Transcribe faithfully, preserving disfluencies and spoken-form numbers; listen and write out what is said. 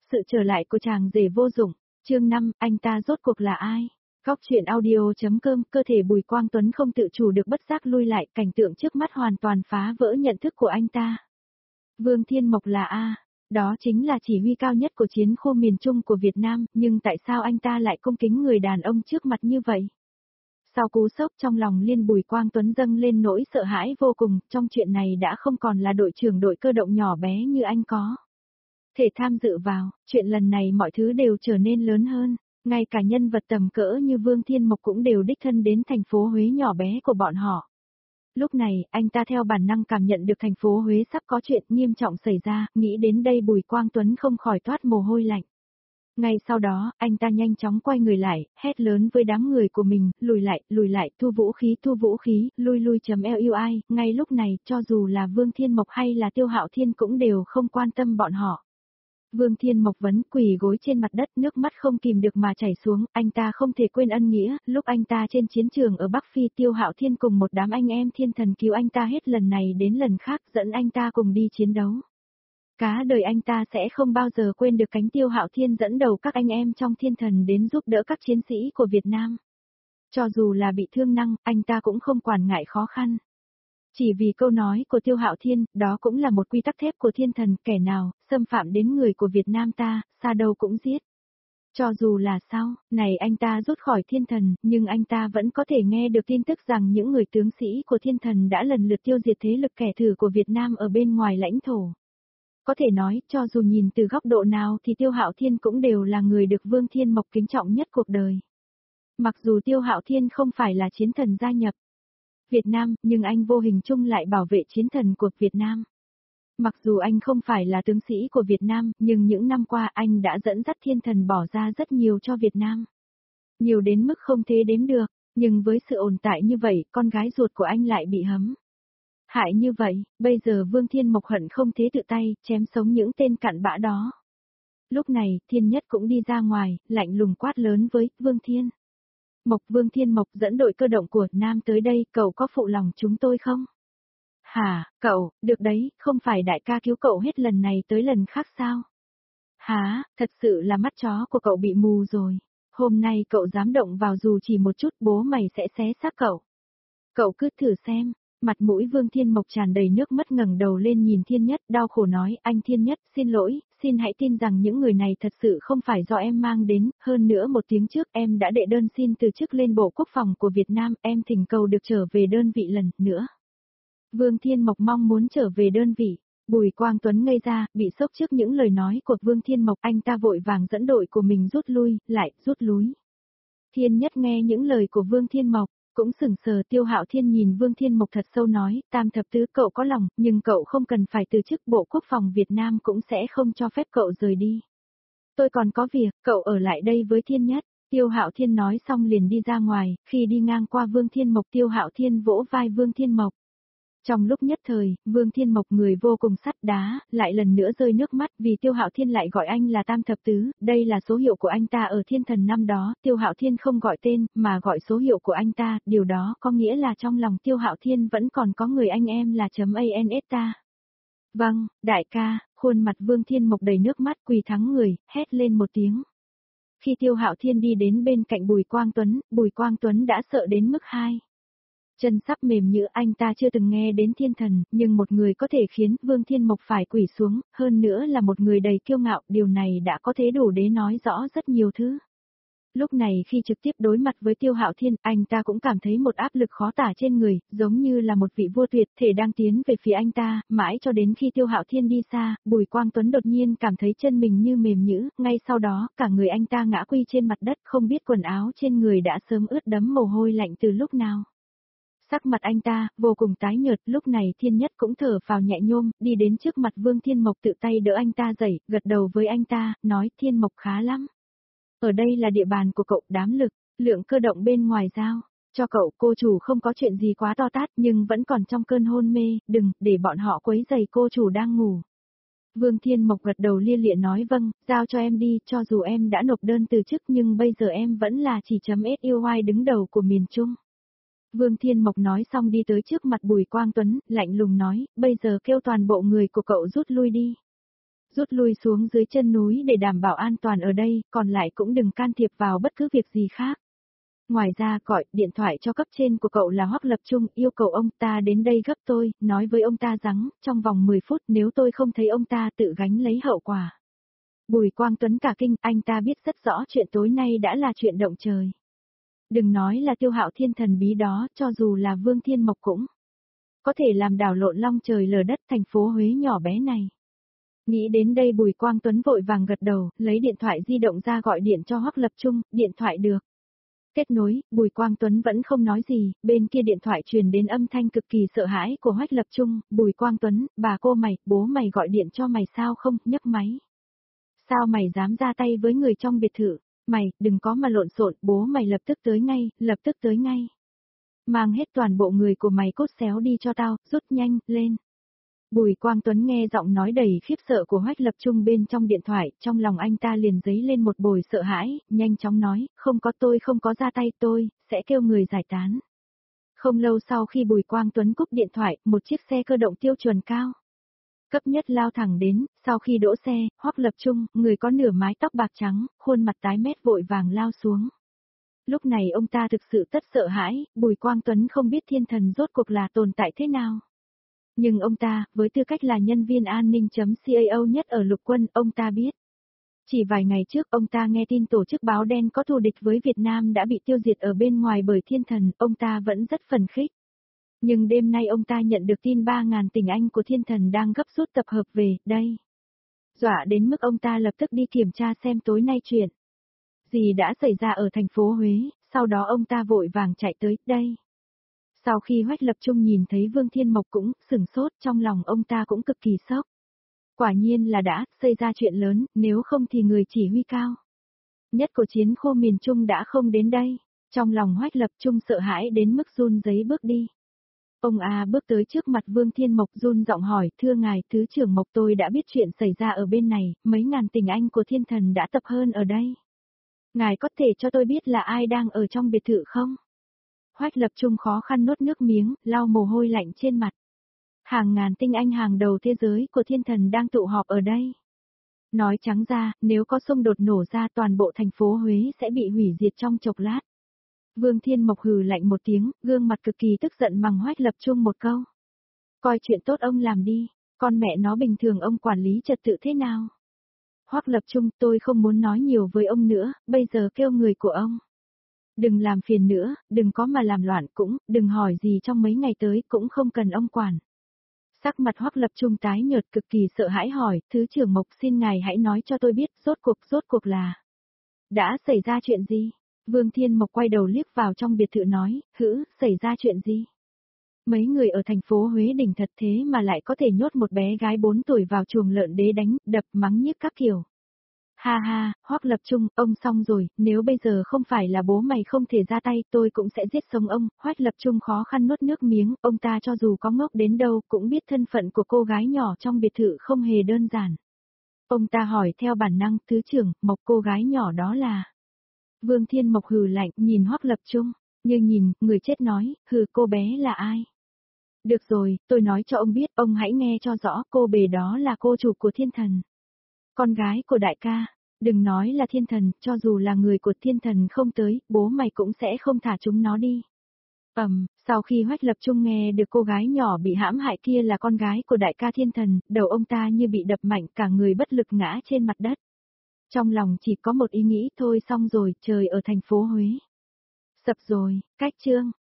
Sự trở lại của chàng rể vô dụng, chương năm, anh ta rốt cuộc là ai? Góc truyện audio.com, cơ thể Bùi Quang Tuấn không tự chủ được bất giác lui lại, cảnh tượng trước mắt hoàn toàn phá vỡ nhận thức của anh ta. Vương Thiên Mộc là A, đó chính là chỉ huy cao nhất của chiến khu miền Trung của Việt Nam, nhưng tại sao anh ta lại cung kính người đàn ông trước mặt như vậy? Sau cú sốc trong lòng Liên Bùi Quang Tuấn dâng lên nỗi sợ hãi vô cùng, trong chuyện này đã không còn là đội trưởng đội cơ động nhỏ bé như anh có thể tham dự vào, chuyện lần này mọi thứ đều trở nên lớn hơn, ngay cả nhân vật tầm cỡ như Vương Thiên Mộc cũng đều đích thân đến thành phố Huế nhỏ bé của bọn họ. Lúc này, anh ta theo bản năng cảm nhận được thành phố Huế sắp có chuyện nghiêm trọng xảy ra, nghĩ đến đây Bùi Quang Tuấn không khỏi toát mồ hôi lạnh. Ngay sau đó, anh ta nhanh chóng quay người lại, hét lớn với đám người của mình, lùi lại, lùi lại, thu vũ khí, thu vũ khí, lui lui chấm lui, ngay lúc này, cho dù là Vương Thiên Mộc hay là Tiêu Hạo Thiên cũng đều không quan tâm bọn họ. Vương Thiên Mộc vấn quỳ gối trên mặt đất, nước mắt không kìm được mà chảy xuống, anh ta không thể quên ân nghĩa, lúc anh ta trên chiến trường ở Bắc Phi Tiêu Hạo Thiên cùng một đám anh em thiên thần cứu anh ta hết lần này đến lần khác dẫn anh ta cùng đi chiến đấu. Cả đời anh ta sẽ không bao giờ quên được cánh Tiêu Hạo Thiên dẫn đầu các anh em trong thiên thần đến giúp đỡ các chiến sĩ của Việt Nam. Cho dù là bị thương năng, anh ta cũng không quản ngại khó khăn. Chỉ vì câu nói của Tiêu Hạo Thiên, đó cũng là một quy tắc thép của thiên thần, kẻ nào xâm phạm đến người của Việt Nam ta, xa đâu cũng giết. Cho dù là sao, này anh ta rút khỏi thiên thần, nhưng anh ta vẫn có thể nghe được tin tức rằng những người tướng sĩ của thiên thần đã lần lượt tiêu diệt thế lực kẻ thù của Việt Nam ở bên ngoài lãnh thổ. Có thể nói, cho dù nhìn từ góc độ nào thì Tiêu Hạo Thiên cũng đều là người được Vương Thiên Mộc kính trọng nhất cuộc đời. Mặc dù Tiêu Hạo Thiên không phải là chiến thần gia nhập Việt Nam, nhưng anh vô hình chung lại bảo vệ chiến thần của Việt Nam. Mặc dù anh không phải là tướng sĩ của Việt Nam, nhưng những năm qua anh đã dẫn dắt thiên thần bỏ ra rất nhiều cho Việt Nam. Nhiều đến mức không thể đếm được, nhưng với sự ổn tại như vậy, con gái ruột của anh lại bị hấm hại như vậy, bây giờ Vương Thiên Mộc hận không thế tự tay, chém sống những tên cặn bã đó. Lúc này, Thiên Nhất cũng đi ra ngoài, lạnh lùng quát lớn với Vương Thiên Mộc. Vương Thiên Mộc dẫn đội cơ động của Nam tới đây, cậu có phụ lòng chúng tôi không? Hả, cậu, được đấy, không phải đại ca cứu cậu hết lần này tới lần khác sao? Hả, thật sự là mắt chó của cậu bị mù rồi. Hôm nay cậu dám động vào dù chỉ một chút, bố mày sẽ xé xác cậu. Cậu cứ thử xem. Mặt mũi Vương Thiên Mộc tràn đầy nước mắt, ngẩng đầu lên nhìn Thiên Nhất, đau khổ nói, anh Thiên Nhất, xin lỗi, xin hãy tin rằng những người này thật sự không phải do em mang đến, hơn nữa một tiếng trước em đã đệ đơn xin từ chức lên Bộ Quốc phòng của Việt Nam, em thỉnh cầu được trở về đơn vị lần nữa. Vương Thiên Mộc mong muốn trở về đơn vị. Bùi Quang Tuấn ngây ra, bị sốc trước những lời nói của Vương Thiên Mộc, anh ta vội vàng dẫn đội của mình rút lui, lại rút lui. Thiên Nhất nghe những lời của Vương Thiên Mộc cũng sững sờ. Tiêu Hạo Thiên nhìn Vương Thiên Mộc thật sâu nói, Tam thập tứ cậu có lòng, nhưng cậu không cần phải từ chức, Bộ Quốc phòng Việt Nam cũng sẽ không cho phép cậu rời đi. Tôi còn có việc, cậu ở lại đây với Thiên Nhất. Tiêu Hạo Thiên nói xong liền đi ra ngoài, khi đi ngang qua Vương Thiên Mộc, Tiêu Hạo Thiên vỗ vai Vương Thiên Mộc. Trong lúc nhất thời, Vương Thiên Mộc người vô cùng sắt đá, lại lần nữa rơi nước mắt vì Tiêu Hạo Thiên lại gọi anh là Tam thập tứ, đây là số hiệu của anh ta ở thiên thần năm đó, Tiêu Hạo Thiên không gọi tên, mà gọi số hiệu của anh ta, điều đó có nghĩa là trong lòng Tiêu Hạo Thiên vẫn còn có người anh em là chấm ans ta. Vâng, đại ca, khuôn mặt Vương Thiên Mộc đầy nước mắt, quỳ thắng người, hét lên một tiếng. Khi Tiêu Hạo Thiên đi đến bên cạnh Bùi Quang Tuấn, Bùi Quang Tuấn đã sợ đến mức hai chân sắp mềm nhũn, anh ta chưa từng nghe đến thiên thần, nhưng một người có thể khiến Vương Thiên Mộc phải quỳ xuống, hơn nữa là một người đầy kiêu ngạo, điều này đã có thể đủ để nói rõ rất nhiều thứ. Lúc này khi trực tiếp đối mặt với Tiêu Hạo Thiên, anh ta cũng cảm thấy một áp lực khó tả trên người, giống như là một vị vua tuyệt thể đang tiến về phía anh ta, mãi cho đến khi Tiêu Hạo Thiên đi xa, Bùi Quang Tuấn đột nhiên cảm thấy chân mình như mềm nhũn, ngay sau đó, cả người anh ta ngã quỳ trên mặt đất, không biết quần áo trên người đã sớm ướt đẫm mồ hôi lạnh từ lúc nào. Sắc mặt anh ta, vô cùng tái nhợt, lúc này Thiên Nhất cũng thở phào nhẹ nhõm, đi đến trước mặt Vương Thiên Mộc tự tay đỡ anh ta dậy, gật đầu với anh ta, nói Thiên Mộc khá lắm. Ở đây là địa bàn của cậu, đám lực, lượng cơ động bên ngoài giao cho cậu, cô chủ không có chuyện gì quá to tát nhưng vẫn còn trong cơn hôn mê, đừng, để bọn họ quấy rầy cô chủ đang ngủ. Vương Thiên Mộc gật đầu lia lịa nói vâng, giao cho em đi, cho dù em đã nộp đơn từ chức nhưng bây giờ em vẫn là chỉ chấm ét-u-i đứng đầu của miền Trung. Vương Thiên Mộc nói xong đi tới trước mặt Bùi Quang Tuấn, lạnh lùng nói, bây giờ kêu toàn bộ người của cậu rút lui đi. Rút lui xuống dưới chân núi để đảm bảo an toàn ở đây, còn lại cũng đừng can thiệp vào bất cứ việc gì khác. Ngoài ra gọi điện thoại cho cấp trên của cậu là Hoắc Lập Trung, yêu cầu ông ta đến đây gấp tôi, nói với ông ta rằng, trong vòng mười phút nếu tôi không thấy ông ta tự gánh lấy hậu quả. Bùi Quang Tuấn cả kinh, anh ta biết rất rõ chuyện tối nay đã là chuyện động trời. Đừng nói là Tiêu Hạo Thiên thần bí đó, cho dù là Vương Thiên Mộc cũng có thể làm đảo lộn long trời lở đất thành phố Huế nhỏ bé này. Nghĩ đến đây Bùi Quang Tuấn vội vàng gật đầu, lấy điện thoại di động ra gọi điện cho Hoắc Lập Trung, điện thoại được. Kết nối, Bùi Quang Tuấn vẫn không nói gì, bên kia điện thoại truyền đến âm thanh cực kỳ sợ hãi của Hoắc Lập Trung, Bùi Quang Tuấn, bà cô mày, bố mày gọi điện cho mày sao không, nhấc máy. Sao mày dám ra tay với người trong biệt thự, mày, đừng có mà lộn xộn, bố mày lập tức tới ngay, lập tức tới ngay. Mang hết toàn bộ người của mày cốt xéo đi cho tao, rút nhanh, lên. Bùi Quang Tuấn nghe giọng nói đầy khiếp sợ của Hoắc Lập Trung bên trong điện thoại, trong lòng anh ta liền dấy lên một bồi sợ hãi, nhanh chóng nói, không có tôi không có ra tay tôi, sẽ kêu người giải tán. Không lâu sau khi Bùi Quang Tuấn cúp điện thoại, một chiếc xe cơ động tiêu chuẩn cao cấp nhất lao thẳng đến, sau khi đỗ xe, Hoắc Lập Trung, người có nửa mái tóc bạc trắng, khuôn mặt tái mét vội vàng lao xuống. Lúc này ông ta thực sự tất sợ hãi, Bùi Quang Tuấn không biết thiên thần rốt cuộc là tồn tại thế nào. Nhưng ông ta, với tư cách là nhân viên an ninh.cao nhất ở lục quân, ông ta biết. Chỉ vài ngày trước ông ta nghe tin tổ chức báo đen có thù địch với Việt Nam đã bị tiêu diệt ở bên ngoài bởi thiên thần, ông ta vẫn rất phấn khích. Nhưng đêm nay ông ta nhận được tin ba ngàn tình anh của thiên thần đang gấp rút tập hợp về, đây. Dọa đến mức ông ta lập tức đi kiểm tra xem tối nay chuyện gì đã xảy ra ở thành phố Huế, sau đó ông ta vội vàng chạy tới, đây. Sau khi Hoắc Lập Trung nhìn thấy Vương Thiên Mộc cũng sửng sốt, trong lòng ông ta cũng cực kỳ sốc. Quả nhiên là đã xảy ra chuyện lớn, nếu không thì người chỉ huy cao nhất của chiến khu miền Trung đã không đến đây. Trong lòng Hoắc Lập Trung sợ hãi đến mức run rẩy bước đi. Ông A bước tới trước mặt Vương Thiên Mộc run giọng hỏi, thưa ngài, thứ trưởng Mộc tôi đã biết chuyện xảy ra ở bên này, mấy ngàn tình anh của thiên thần đã tập hơn ở đây. Ngài có thể cho tôi biết là ai đang ở trong biệt thự không? Hoắc Lập Trung khó khăn nuốt nước miếng, lau mồ hôi lạnh trên mặt. Hàng ngàn tinh anh hàng đầu thế giới của thiên thần đang tụ họp ở đây. Nói trắng ra, nếu có xung đột nổ ra toàn bộ thành phố Huế sẽ bị hủy diệt trong chốc lát. Vương Thiên Mộc hừ lạnh một tiếng, gương mặt cực kỳ tức giận mắng Hoắc Lập Trung một câu. Coi chuyện tốt ông làm đi, con mẹ nó bình thường ông quản lý trật tự thế nào? Hoắc Lập Trung, tôi không muốn nói nhiều với ông nữa, bây giờ kêu người của ông. Đừng làm phiền nữa, đừng có mà làm loạn cũng, đừng hỏi gì trong mấy ngày tới cũng không cần ông quản. Sắc mặt Hoắc Lập Trung tái nhợt cực kỳ sợ hãi hỏi, thứ trưởng Mộc xin ngài hãy nói cho tôi biết, rốt cuộc, rốt cuộc là đã xảy ra chuyện gì? Vương Thiên Mộc quay đầu liếc vào trong biệt thự nói, hữ, xảy ra chuyện gì? Mấy người ở thành phố Huế đỉnh thật thế mà lại có thể nhốt một bé gái bốn tuổi vào chuồng lợn đế đánh, đập mắng nhiếc các kiểu. Ha ha, Hoắc Lập Trung, ông xong rồi, nếu bây giờ không phải là bố mày không thể ra tay tôi cũng sẽ giết sống ông. Hoắc Lập Trung khó khăn nuốt nước miếng, ông ta cho dù có ngốc đến đâu cũng biết thân phận của cô gái nhỏ trong biệt thự không hề đơn giản. Ông ta hỏi theo bản năng, thứ trưởng, Mộc cô gái nhỏ đó là... Vương Thiên Mộc hừ lạnh, nhìn Hoắc Lập Trung, như nhìn, người chết nói, hừ cô bé là ai? Được rồi, tôi nói cho ông biết, ông hãy nghe cho rõ, cô bề đó là cô chủ của thiên thần. Con gái của đại ca, đừng nói là thiên thần, cho dù là người của thiên thần không tới, bố mày cũng sẽ không thả chúng nó đi. Ầm, um, sau khi Hoắc Lập Trung nghe được cô gái nhỏ bị hãm hại kia là con gái của đại ca thiên thần, đầu ông ta như bị đập mạnh, cả người bất lực ngã trên mặt đất. Trong lòng chỉ có một ý nghĩ thôi, xong rồi, trời ở thành phố Huế sập rồi, cách chương